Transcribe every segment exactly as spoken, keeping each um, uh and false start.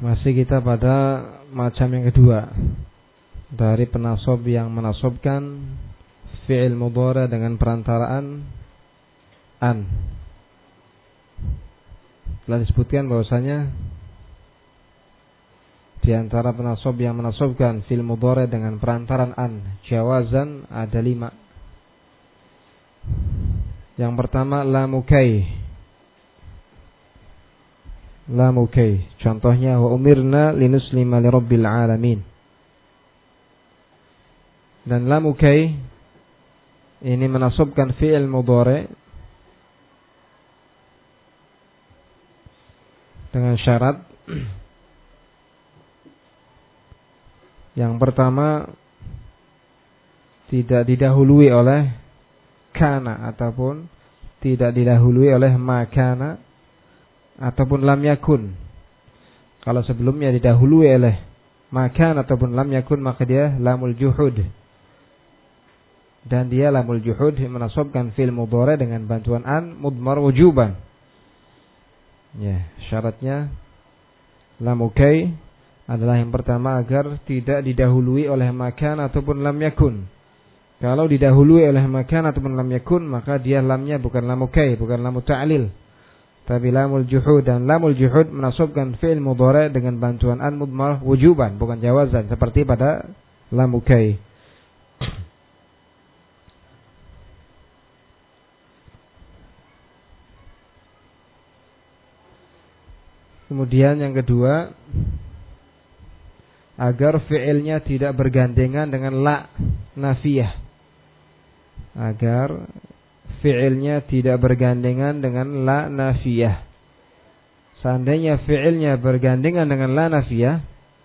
Masih kita pada macam yang kedua dari penasob yang menasobkan fi'il mudhari dengan perantaraan an. Telah disebutkan bahwasanya di antara penasob yang menasobkan fi'il mudhari dengan perantaraan an jawazan ada lima. Yang pertama lamukai. Lamukai. Contohnya wa umirna linuslima lirabbil alamin. Dan lamukai ini menasobkan fi'il mudhari dengan syarat yang pertama tidak didahului oleh kana ataupun tidak didahului oleh makana ataupun lam yakun. Kalau sebelumnya didahului oleh makan ataupun lam yakun, maka dia lamul juhud. Dan dia lamul juhud menasobkan fi'il mudhari dengan bantuan an mudmar wujuban. Ya, syaratnya lamukai adalah yang pertama agar tidak didahului oleh makan ataupun lam yakun. Kalau didahului oleh makan ataupun lam yakun, maka dia lamnya bukan lamukai, bukan lamu ta'lil, tapi lamul juhud. Dan lamul juhud menasobkan fi'il mudhari dengan bantuan an mudmar wujuban, bukan jawazan seperti pada lamukai. Kemudian yang kedua, agar fi'ilnya tidak bergandengan dengan la nafiyah. Agar fi'ilnya tidak bergandengan dengan la nafiyah. Seandainya fi'ilnya bergandengan dengan la nafiyah,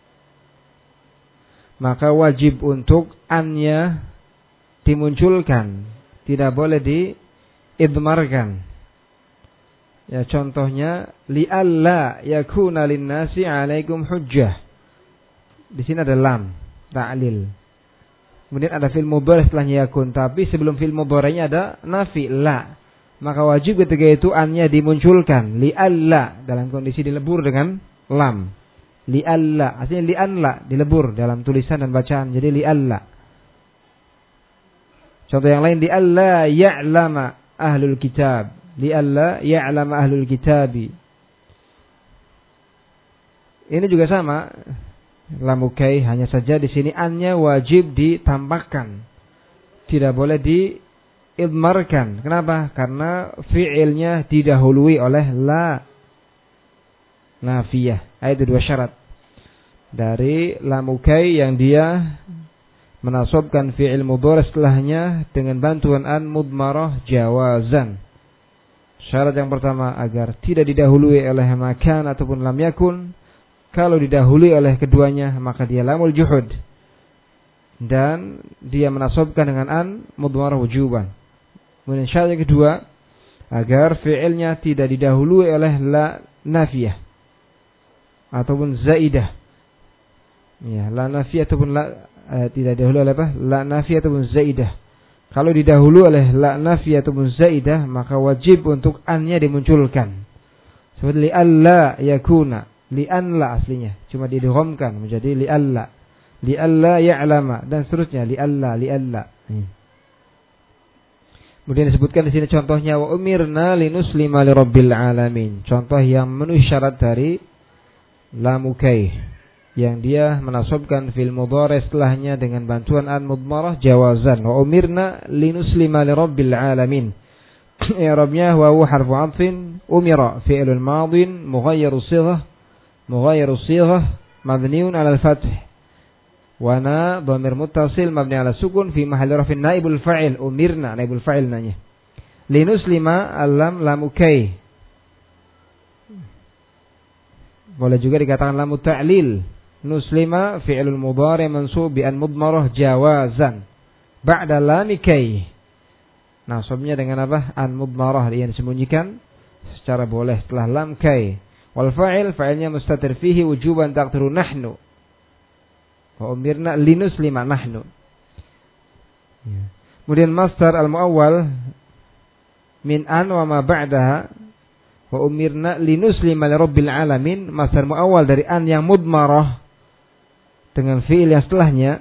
maka wajib untuk annya dimunculkan, tidak boleh diidmarkan. Ya, contohnya li'alla yakuna linnasi 'alaikum hujjah. Di sini ada lam ta'lil. Kemudian ada fi'il mudhari setelahnya yakun, tapi sebelum fi'il mudhari'nya ada nafi la. Maka wajib ketika itu annya dimunculkan li'alla dalam kondisi dilebur dengan lam. Li'alla, artinya li'anla dilebur dalam tulisan dan bacaan. Jadi li'alla. Contoh yang lain li'alla ya'lama ahlul kitab. Li'alla ya'lama ahlul kitabi. Ini juga sama. Lamukai, hanya saja di sini annya wajib ditampakkan, tidak boleh diidmarkan. Kenapa? Karena fi'ilnya didahului oleh la nafiyah. Itu dua syarat dari lamukai yang dia menasobkan fi'il mudhari setelahnya dengan bantuan an mudmarah jawazan. Syarat yang pertama agar tidak didahului oleh makan ataupun lam yakun. Kalau didahului oleh keduanya, maka dia lamul juhud. Dan dia menasobkan dengan an mudmarah wujuban. Kemudian syarat yang kedua, agar fi'ilnya tidak didahului oleh la nafiyah ataupun zaidah. Ya, la nafiyah ataupun la eh, tidak didahului oleh apa? La nafiyah ataupun zaidah. Kalau didahului oleh la nafiyah ataupun zaidah, maka wajib untuk annya dimunculkan. Seperti li'alla yakuna. Li'anla aslinya, cuma didghamkan menjadi li'alla. Li'alla ya'lama dan seterusnya li'alla li'alla. Hmm. Kemudian disebutkan di sini contohnya wa umirna linuslima lirabbil alamin. Contoh yang memenuhi syarat dari lamukai yang dia menasobkan fil mudhari setelahnya dengan bantuan an mudmarah jawazan. Wa umirna linuslima lirabbil alamin. I'rabnya wa huwa harfu 'athfin umira fi'lun madin mughayyiru shighah مغاير الصيغة مبني على الفتح وانا ضمير متصل مبني على السكون في محل رفع نائب الفاعل أمرنا نائب الفاعل nanya linuslima alam lamukai. Boleh juga dikatakan lamu ta'lil. Nuslima fi'lul mudhari mansub bi an mudmarah jawazan ba'da lamikai. Nasabnya dengan apa? An mudmarah, yang disembunyikan secara boleh setelah lam kai. Wal fa'il fa'ilnya mustatir fihi wujuban taqdiru nahnu. Wa umirna linuslima nahnu. Ya. Kemudian masdar al-muawwal min an wa ma ba'daha Wa umirna linuslima lirabbil alamin, masdar muawwal dari an yang mudmarah dengan fi'il yang setelahnya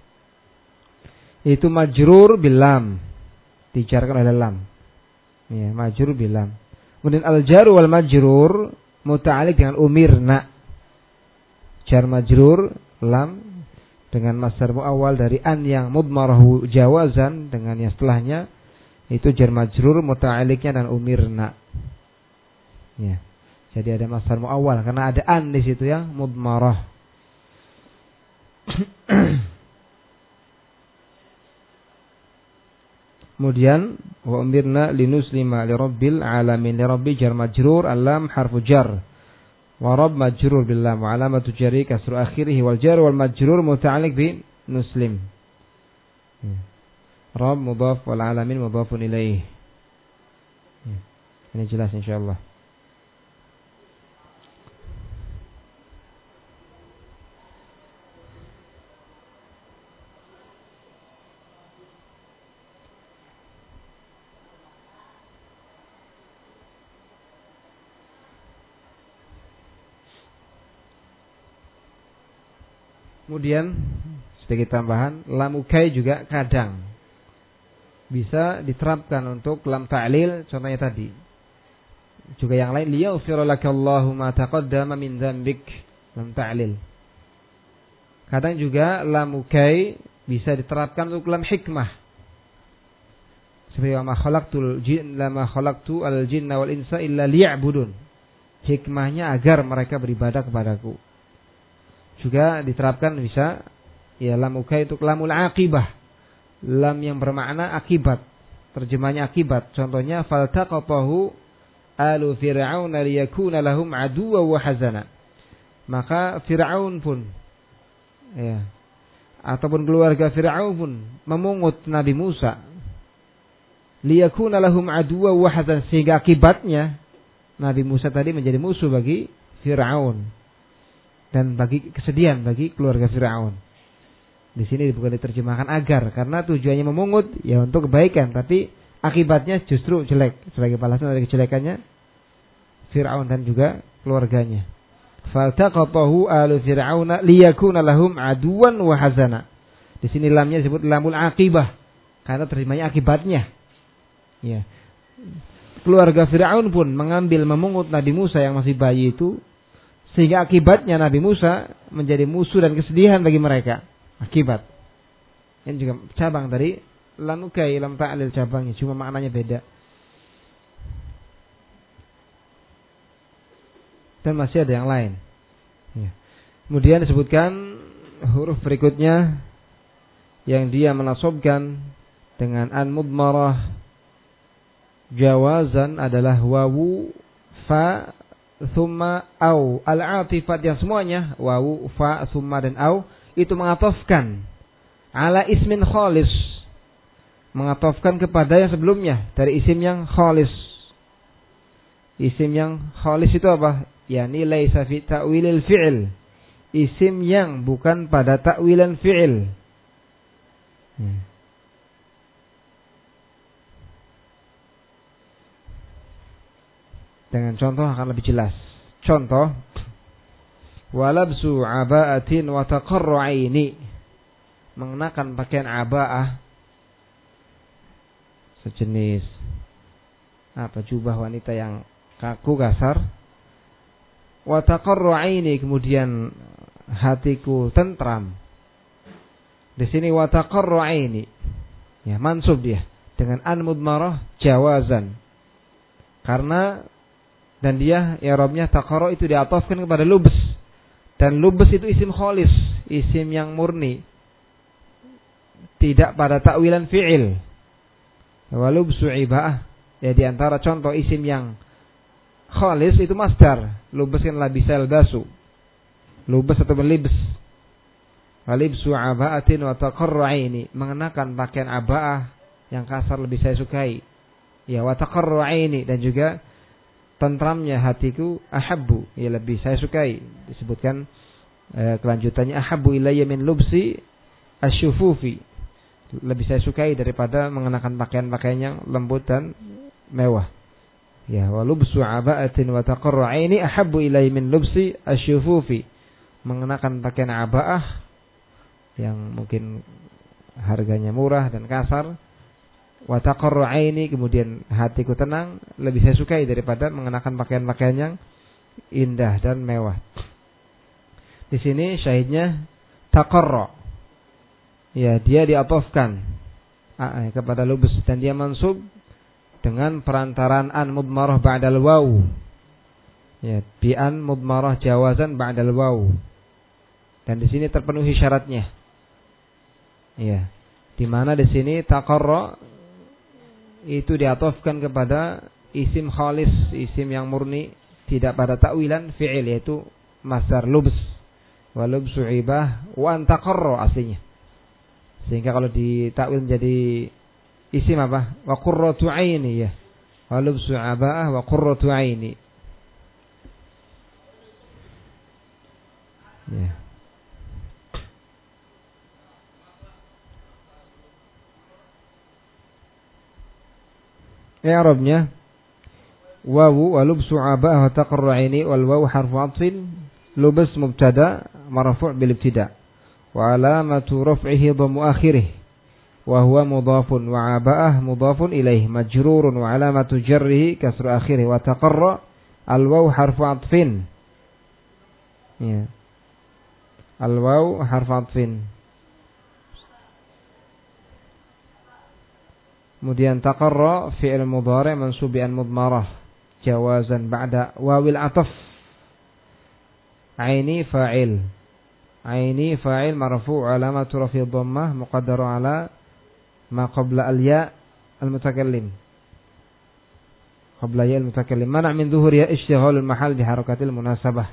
itu majrur bil lam, dijarkan oleh lam. Ya, majrur bil lam. Kemudian al-jar wal majrur muta'alliq dengan umirna. Jar majrur lam dengan masdar muawwal dari an yang mudmarahu jawazan dengan yang setelahnya itu jar majrur muta'alliqnya dan umirna. Ya. Jadi ada masdar muawwal karena ada an di situ yang mudmarah. Kemudian wa umirna linuslima lirabbil alamin, lirabbi jar majrur, alam harfu jar wa rabb majrur bil lam wa alamatu jarri kasru akhirih wal jar wal majrur muta'alliq bi nuslim. Ya. Rabb mudhaf wal alamin mudhafun ilaih. Ya. Ini jelas insyaallah. Kemudian sedikit tambahan, lam ukai juga kadang bisa diterapkan untuk lam ta'lil, contohnya tadi. Juga yang lain, liyaghfira lakallahu ma taqaddama min dzambik, lam ta'lil. Kadang juga lam ukai bisa diterapkan untuk lam hikmah. Seperti ma khalaqtul jinna ma khalaqtu al jinna wal insa illa liya'budun. Hikmahnya agar mereka beribadah kepadaku. Juga diterapkan bisa ya lam ukai untuk lamul aqibah, lam yang bermakna akibat, terjemahnya akibat. Contohnya faltaqatahu alu fir'aun liyakuna lahum aduwwan wa hazana. Maka Fir'aun pun ya ataupun keluarga Fir'aun pun memungut Nabi Musa liyakuna lahum aduwwan wa hazana, sehingga akibatnya Nabi Musa tadi menjadi musuh bagi Fir'aun dan bagi kesedihan bagi keluarga Fir'aun. Di sini bukan diterjemahkan agar, karena tujuannya memungut ya untuk kebaikan, tapi akibatnya justru jelek sebagai balasan dari kejelekannya Fir'aun dan juga keluarganya. Faltaqatahu alu fir'auna liyakuna lahum aduwan wa hazana. Di sini lamnya disebut lamul aqibah karena terjemahnya akibatnya. Ya. Keluarga Fir'aun pun mengambil memungut Nabi Musa yang masih bayi itu, sehingga akibatnya Nabi Musa menjadi musuh dan kesedihan bagi mereka. Akibat. Ini juga cabang dari lam ukai, lam ta'lil cabangnya, cuma maknanya beda. Dan masih ada yang lain. Ya. Kemudian disebutkan huruf berikutnya yang dia menasobkan dengan an mudmarah jawazan adalah wawu, fa, thumma, au. Al-atifat yang semuanya wawu, fa, thumma dan au itu mengatofkan ala ismin khalis, mengatofkan kepada yang sebelumnya dari isim yang khalis. Isim yang khalis itu apa? Yani laisa fi ta'wilil fi'il, isim yang bukan pada ta'wilan fi'il. hmm. Dengan contoh akan lebih jelas. Contoh, walabsu aba'atin wa taqarru 'aini, mengenakan pakaian aba'ah, sejenis apa jubah wanita yang kaku kasar, wa taqarru 'aini, kemudian hatiku tentram. Di sini wa taqarru 'aini ya mansub dia dengan an mudmarah jawazan, karena dan dia i'rabnya taqarru itu diatofkan kepada lubs. Dan lubs itu isim khalis, isim yang murni, tidak pada ta'wilan fi'il. Wa lubsu iba'ah, ya di antara contoh isim yang khalis itu masdar. Lubs kan labisa yalbasu, lubs atau belibs. Wa libsu aba'atin wa taqarru 'aini, mengenakan pakaian aba'ah yang kasar lebih saya sukai. Ya wa taqarru 'aini, dan juga tentramnya hatiku, ahabbu, ya lebih saya sukai. Disebutkan eh, kelanjutannya ahabbu ilayya min lubsi asyufufi, lebih saya sukai daripada mengenakan pakaian-pakaian yang lembut dan mewah. Ya, wa lubsu aba'atin wa taqarru 'aini ahabbu ilai min lubsi asyufufi. Mengenakan pakaian aba'ah yang mungkin harganya murah dan kasar, wa taqarru 'aini, kemudian hatiku tenang, lebih saya sukai daripada mengenakan pakaian-pakaian yang indah dan mewah. Di sini syahidnya taqarra. Ya, dia diatofkan kepada lubus dan dia mansub dengan perantaraan an mudmarah ba'dal waw. Ya, bi an mudmarah jawazan ba'dal waw. Dan di sini terpenuhi syaratnya. Ya. Di mana di sini taqarra itu diatofkan kepada isim khalis, isim yang murni, tidak pada takwilan fi'il, yaitu masdar lubs. Wa lubsu ibah wa an taqarra aslinya. Sehingga kalau ditakwil menjadi isim apa? Wa qurratu aini, ya. Wa lubsu aba'ah wa qurratu aini. Ya. I'rabnya wawu wa lubsu aba'ah wa taqarru aini wal wawu harfu 'athfin, lubs mubtada marfu' bil ibtida'. Wa alamatu raf'ihi dhammu akhirih wa huwa mudhafun wa aba'ah mudhafun ilaih majrurun wa alamatu jarrihi kasru akhirih wa taqarra al waw harfu 'athfin. Ya. Al waw harfu 'athfin. Kemudian taqarra fi'il mudhari' mansub bi an mudmarah jawazan ba'da wawil 'athf. Aini fa'il. Aini fa'il marfu' alamatu raf'i dhammah muqaddaru ala ma qabla al-ya al-mutakallim. Qabla ya al-mutakallim. Mana' min dhuhuri ya ishtighal al-mahal bi harakatil munasabah.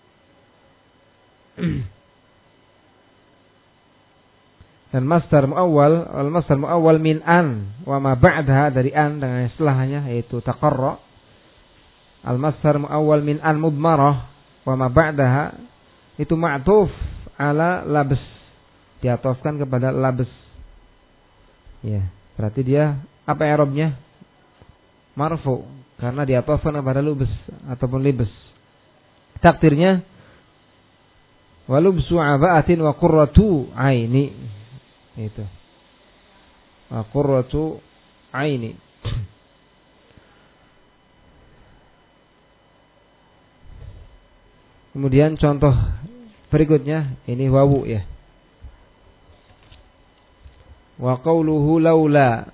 Dan masdar muawwal, al-masdar muawwal min an wa ma ba'daha, dari an dengan istilahnya yaitu taqarra. Al-masdar muawwal min an mudmarah wa ma ba'daha itu ma'tuf ala labs, diatofkan kepada labs. Ya, berarti dia apa i'rabnya? Marfu, karena diatofkan kepada lubs ataupun libs. Takdirnya walubsu aba'atin wa qurratu aini. Itu. Wa qurratu aini. Kemudian contoh berikutnya ini wawu, ya. Wa qawluhu laula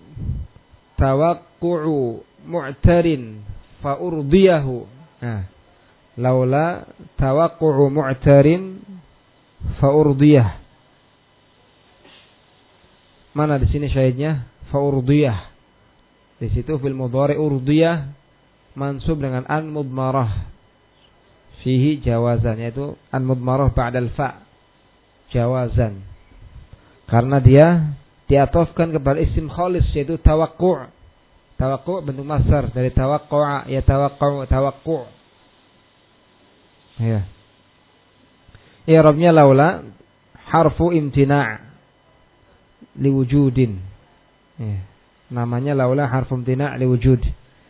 tawaqqu'u mu'tarin fa urdiyahu. Nah, laula tawaqqu'u mu'tarin fa urdiyah. Mana di sini syahidnya? Fa urdiyah. Di situ fil mudhari urdiyah mansub dengan an mudmarah. Fihi jawazan, yaitu an mudmarah ba'dal fa, jawazan, karena dia diatofkan kepada isim khalis yaitu tawaqqu'u. Tawaqqu'u bentuk masdar dari tawaqqa'a, ya tawaqqa'u, tawaqqu'u. Ya. I'rabnya laula harfu imtina' liwujudin. Ya. Namanya laula harfu imtina' liwujud.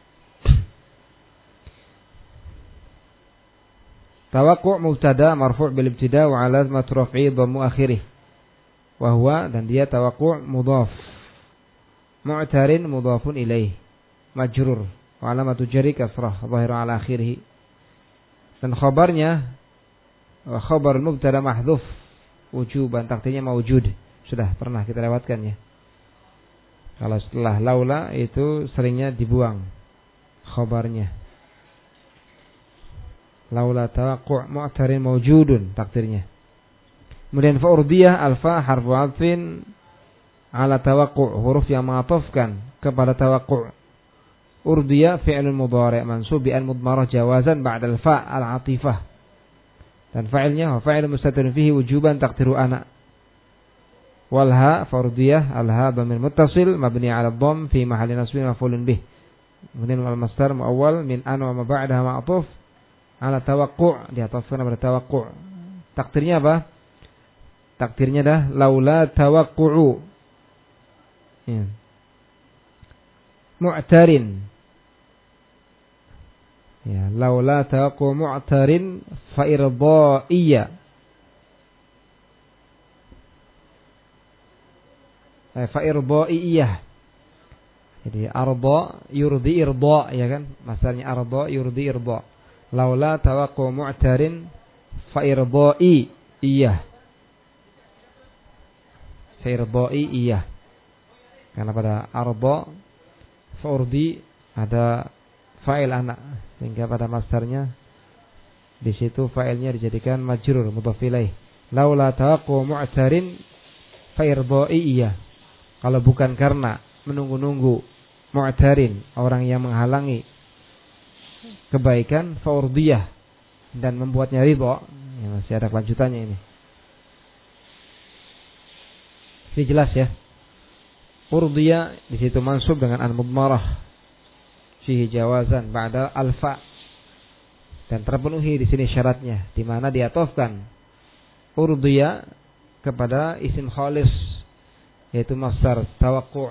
Tawaqqu' mubtada marfu' bil ibtida' wa 'alamat raf'i dhammu akhirih. Wa huwa, dan dia tawaqqu' mudhaf. Mu'tarin mudhafun ilaih. Majrur wa 'alamatu jarri kasrah dhahiru 'ala akhirih. Dan khabarnya wa khabar mubtada mahdhuf wujuban, takdirnya mawjud. Sudah pernah kita lewatkan, ya. Kalau setelah laula itu seringnya dibuang khabarnya. Laula tawaqqu' mu'tarin mawjudun, takdirnya. Kemudian fa urdiyah alfa harfu 'athfin ala tawaqqu', huruf yang mengatofkan kepada tawaqqu'. Urdiyah fi'lun mudhari' mansub bi an mudmarah jawazan ba'da al-fa' al-'atifah. Dan fa'ilnya wa fa'il mustatirun fihi wujuban taqdiru ana. Wal ha fa urdiyah al-ha dhamir muttasil mabni 'ala dhamm fi mahalli nasbin maf'ulun bih. Kemudian wal masdar muawwal min an wa ma ba'daha ma'tuf ala tawaqqu', diatofkan pada tawaqqu'. Takdirnya apa? Takdirnya dah laula tawaqqu'u. Ya. Mu'tarin. Ya, laula taqu mu'tarin fa irda'iyya. Eh, fa irda'iyya. Jadi arda yurdi irda, ya kan? Masdarnya arda yurdi irda. Laula taqu mu'tarin fa irda'i iya. Fa irda'i iya. Karena pada arda fa urdi ada fa'il anak, sehingga pada masdarnya di situ fa'ilnya dijadikan majrur mudhaf ilaih. Laula taqu mu'tarin fa irda'i iya. Kalau bukan karena menunggu-nunggu mu'tarin, orang yang menghalangi kebaikan, fa urdiyah, dan membuatnya ridha. Ya, masih ada kelanjutannya ini. Ini jelas ya. Urdiyah di situ mansub dengan an-mudmarah. Fihi jawazan ba'da alfa, dan terpenuhi di sini syaratnya, di mana diatofkan urdiya kepada isim khalis, yaitu masdar tawaqqu'u.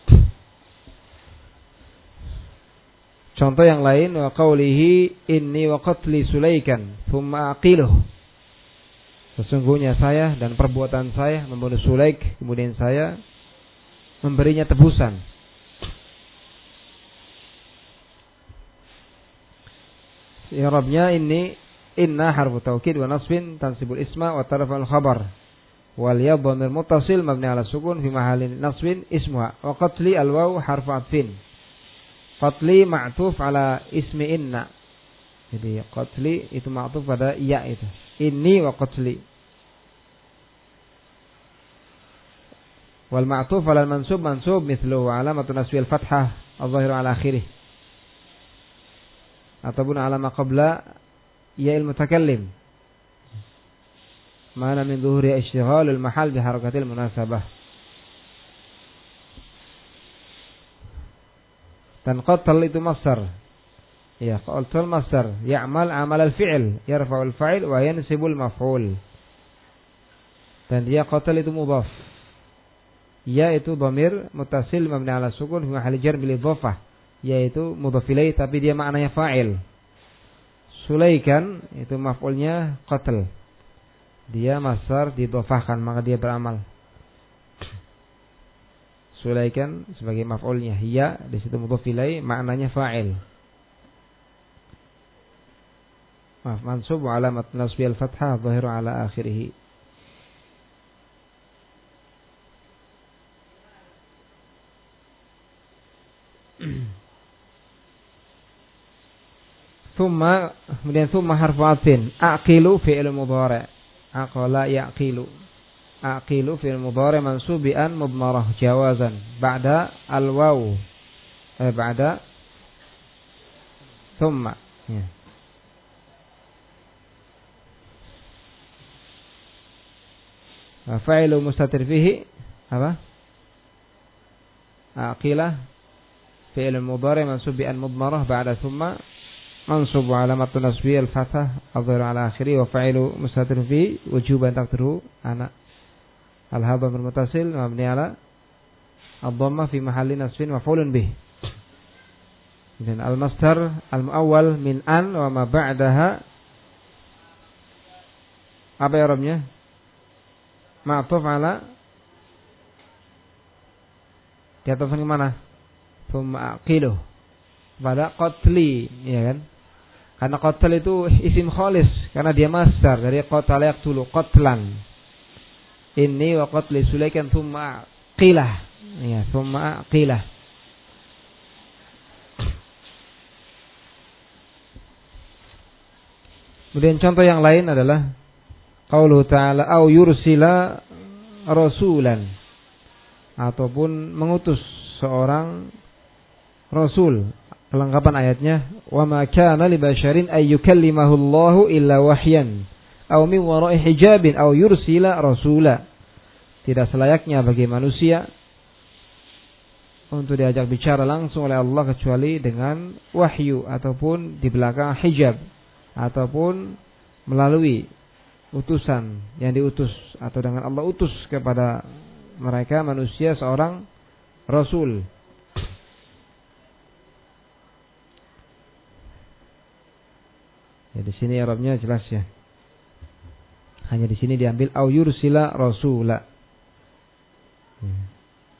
Contoh yang lain, wa qawlihi inni wa qatli Sulaikan thumma aqiluh. Sesungguhnya saya dan perbuatan saya membunuh Sulaik, kemudian saya memberinya tebusan. I'rabnya ini inna harfu taukid wa nasbin tansibul isma wa tarafal khabar wal ya dhamir muttasil mabni ala sukun fi mahallin nasbin ismuha wa qatli al waw harfu atfin. Qatli ma'tuf ala ismi inna. Jadi qatli itu ma'tuf pada ya itu. Inni wa qatli. Wal ma'tuf ala al mansub mansub mithluhu alamatu nasbi al fathah adh-dhahiru ala akhirih. Ataupun alama qabla ya'il mutakallim. Mana min dhuhri ishtighalul mahal bi harakatil munasabah. Dan qatal itu masdar. Ya, qatal masdar ya'mal amal al-fi'l, yarfa'u al-fa'il wa yansibu al-maf'ul. Dan dia qatal itu mudhaf. Ya itu dhamir muttasil mabni ala sukun fi mahalli jar bil idhafah, yaitu mudhaf ilaih tapi dia maknanya fa'il. Sulaikan itu maf'ulnya qatl. Dia masdar didhafahkan, maka dia beramal. Sulaikan sebagai maf'ulnya, hiya di situ mudhaf ilaih, maknanya fa'il. Maaf, mansub wa alamat nasbi al-fathah dhahiru ala akhirih. Thumma, kemudian thumma harfu atfin. Aqilu fi'il mudhari'. Aqala yaqilu. Aqilu fi'il mudhari' mansub bi an mudmarah jawazan ba'da al-waw. Eh, ba'da thumma. Ya. Fa'ilu mustatir fihi apa? Aqila fi'il mudhari' mansub bi an mudmarah ba'da thumma mansub alamatun nasbi al-fathah adhir ala akhiri wa fa'ilu mustatir fi wujuban taqdiru ana al-hadha bil muttasil mabni ala ad-dhamma fi mahalli nasbin maf'ulun bih. Dan al-masdar al-muawwal min an wa ma ba'daha apa i'rabnya? Ma'tuf ala diatofkan ke mana? Thumma aqiluh pada qatli, ya kan? Karena qatl itu isim khalis, karena dia masdar dari qatala yaqtulu qatlan. Inni wa qatli Sulaikan thumma qilah. Ya, thumma qilah. Kemudian contoh yang lain adalah qauluhu ta'ala au yursila rasulan, ataupun mengutus seorang rasul. Kelengkapan ayatnya, wa ma kana li basharin ay yukallimahu Allahu illa wahyan aw min wara'i hijabin aw yursila rasula. Tidak selayaknya bagi manusia untuk diajak bicara langsung oleh Allah kecuali dengan wahyu, ataupun di belakang hijab, ataupun melalui utusan yang diutus, atau dengan Allah utus kepada mereka manusia seorang rasul. Ya, di sini i'rabnya jelas ya. Hanya di sini diambil au yursila rasula. Hmm.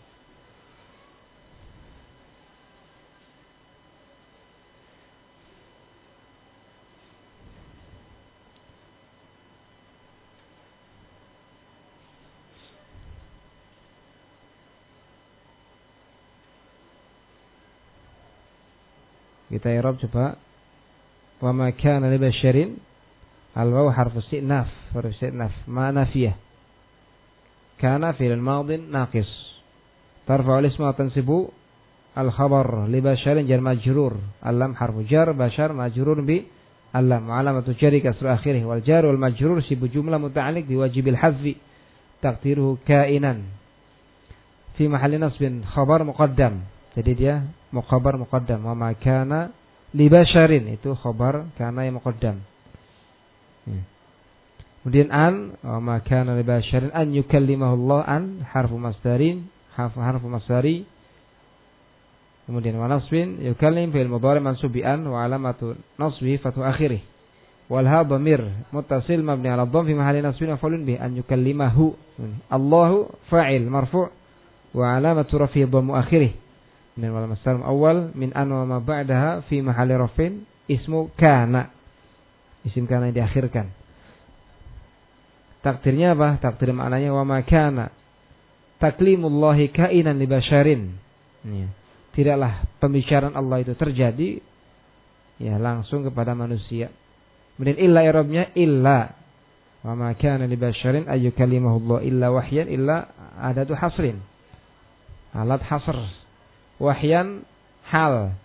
Kita i'rab coba. Wa ma kana li basyarin al-waw harfu isti'naf, harfu isti'naf, ma nafiyah. Kana fi'l madin naqis. Tarfa'u al-isma wa tansibu al-khabar li basyarin jar majrur. Al-lam harfu jar, basyar majrur bi al-lam. Alamatu jarri kasru akhirih wal jar wal majrur sibu jumlah muta'alliq bi wajibil hadfi. Taqdiruhu kainan. Fi mahalli nasbin khabar muqaddam. Jadi dia mukhabar muqaddam. Wa ma kana li basyarin itu khabar kana yang muqaddam. Hmm. Kemudian an wa ma kana li basyarin an yukallimahu Allah an harfu masdarin harfu harfu masdari. Kemudian wa nasbin yukallim fi'il mudhari mansub bi an wa alamatu nasbihi fathu akhirih. Wal ha dhamir muttasil mabni ala dhamm fi mahalli nasbin maf'ulun bih an yukallimahu. Allahu fa'il marfu' wa alamatu rafi'i dhammu akhirih. Dan wal masdar awal min an wa ma ba'daha fi mahalli rafin ismu kana. Isim kana yang diakhirkan. Takdirnya apa? Takdir maknanya wa ma kana taklimullahi kainan li basyarin. Ya. Tidaklah pembicaraan Allah itu terjadi ya langsung kepada manusia. Kemudian illa i'rabnya illa wa ma kana li basyarin ayyukalimahu Allah illa wahyan illa adatu hasrin. Alat hasr. Wahyan hal.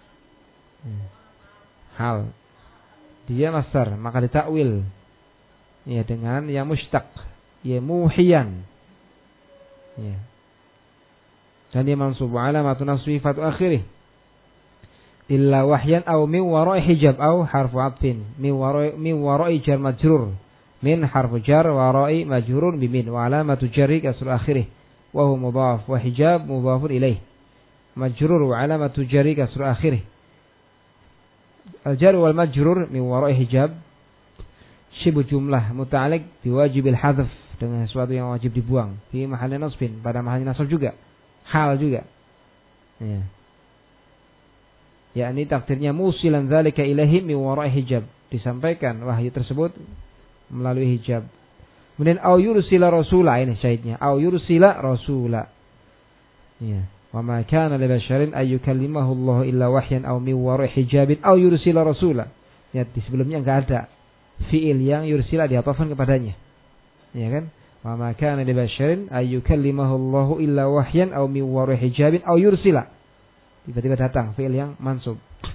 Hal. Dia masdar, maka ditakwil ya dengan yang mustaq, ya muhiyan. Ya. Dan dia mansub alamatu nasbi fatu akhirih. Illa wahyan aw min wara'i hijab aw harfu atfin. Min wara'i min wara'i jar majrur. Min harfu jar wara'i majrurun bimin wa alamatu jarri kasru akhirih. Wa huwa mudhaf wa hijab mudhafun ilaih. Majrur wa alamatu jarri kasru akhirih. Al-jar wal majrur min wara'i hijab syibu jumlah muta'alliq bi wajibil hadzf dengan sesuatu yang wajib dibuang fi mahalli nasbin pada mahalli nasab juga hal juga ya yakni takdirnya musilan dzalika ilaihi min wara'i hijab disampaikan wahyu tersebut melalui hijab. Kemudian au yursila rasula ini syahidnya au yursila rasula ya. Wa ma kana li basyarin ay yukallimahu Allah illa wahyan aw min wara'i hijabin aw yursila rasula. Ya, di sebelumnya enggak ada fiil yang yursila diatofkan kepadanya. Ya kan? Wa ma kana li basyarin ay yukallimahu Allah illa wahyan aw min wara'i hijabin aw yursila. Tiba-tiba datang fiil yang mansub.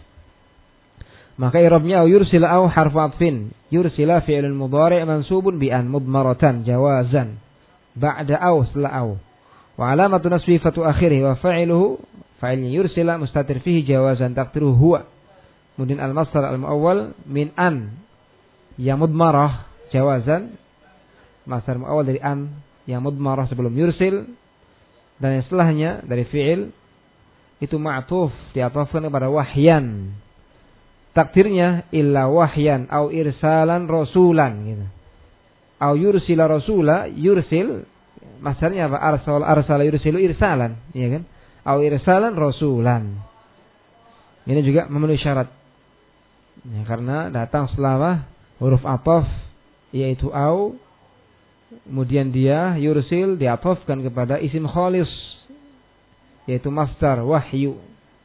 Maka i'rabnya aw yursila aw harfu atfin. Yursila fi'lun mudhari' mansubun bi an mudmaratan jawazan. Ba'da aw setelah aw. Wa alamatu nasbi fatu akhirih wa fa'iluhu fa'ilnya yursila mustatir fihi jawazan taqdiruhu huwa. Kemudian al-masdar al-muawwal min an yang mudmarah jawazan masdar muawwal dari an yang mudmarah sebelum yursil dan yang setelahnya dari fi'il itu ma'tuf diatofkan kepada wahyan. Takdirnya illa wahyan au irsalan rasulan gitu. Au yursila rasula yursil masdarnya apa? Arsal arsala yursilu irsalan, ya kan? Au irsalan rasulan. Ini juga memenuhi syarat. Ya, karena datang setelah huruf ataf yaitu au, kemudian dia yursil diatofkan kepada isim khalis yaitu masdar wahyu.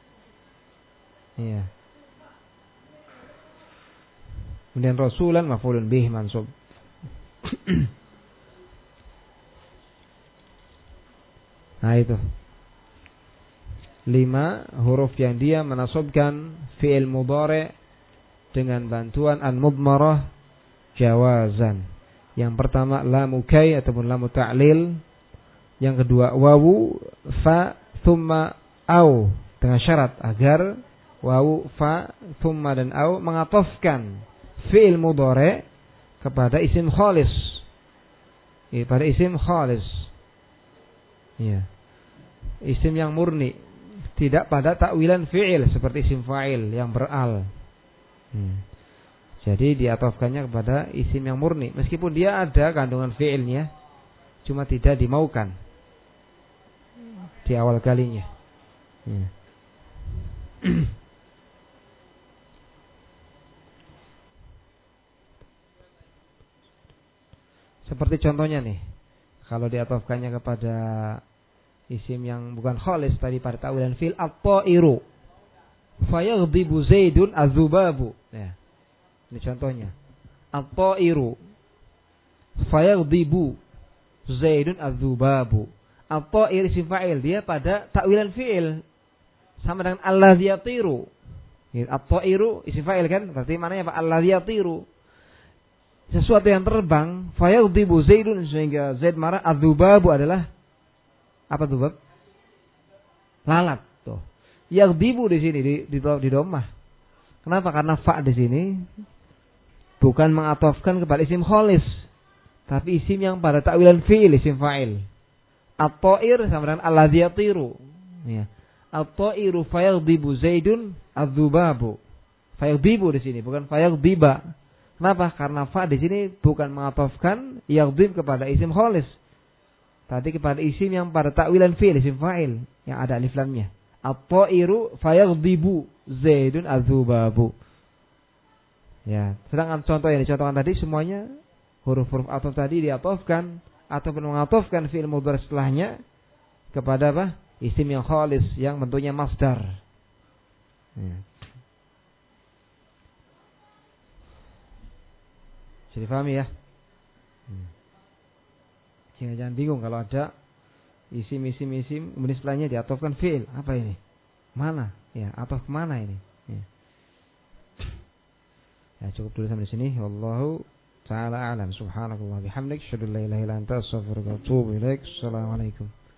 Ya. Kemudian rasulan maf'ulun bih mansub. Nah itu lima huruf yang dia menasabkan fi'il mudhari' dengan bantuan an-mudmarah jawazan. Yang pertama lamu kai ataupun lamu ta'lil. Yang kedua wawu fa thumma au dengan syarat agar wawu fa thumma dan au mengatofkan fi'il mudhari' kepada isim khalis. Ya, pada isim khalis. Ya. Isim yang murni, tidak pada takwilan fi'il seperti isim fa'il yang beral. Hmm. Jadi diatofkannya kepada isim yang murni, meskipun dia ada kandungan fi'ilnya, cuma tidak dimaukan di awal kalinya. Ya. Seperti contohnya nih, kalau diatofkannya kepada isim yang bukan kholis tadi pada ta'wil dan fi'il, at-ta'iru fayaghdibu Zaidun az-zubabu. Ya. Ini contohnya. At-ta'iru fayaghdibu Zaidun az-zubabu. At-ta'ir isim fa'il, dia pada ta'wilan fi'il sama dengan alladzi yatiru. At-ta'iru isim fa'il kan? Berarti maknanya apa? Alladzi yatiru. Sesuatu yang terbang, fayaghdibu Zaidun, sehingga Zaid marah. Az-zubabu adalah apa dzubab? Lalat tuh. Yaghdibu di sini di di, di dhammah. Kenapa? Karena fa di sini bukan mengatofkan kepada isim kholis, tapi isim yang pada ta'wilan fi'il, isim fa'il. At-ta'ir sama dengan alladzi yatiru. Ya. At-ta'iru fayaghdibu Zaidun az-zubabu. Fayaghdibu di sini bukan fayaghdiba. Kenapa? Karena fa di sini bukan mengatofkan yaghdib kepada isim kholis, tadi kepada isim yang pada ta'wilan fi'il, isim fa'il yang ada alif lamnya. At-ta'iru fayaghdibu Zaidun az-zubabu. Ya, sedangkan contoh yang dicontohkan tadi semuanya huruf-huruf ataf tadi diatofkan ataupun mengatofkan fi'il mudhari setelahnya kepada apa? Isim yang kholis yang bentuknya masdar. Ya. Jadi pahami ya? Hmm. Jangan, jangan bingung kalau ada isim-isim-isim kemudian setelahnya diatofkan fi'il. Apa ini? Mana? Ya, atof kemana ini? Ya. Ya, cukup dulu sampai di sini. Wallahu ta'ala a'lam. Subhanakallah bihamdik. Asyhadu an la ilaha illa anta astaghfiruka wa atubu ilaik. Assalamualaikum.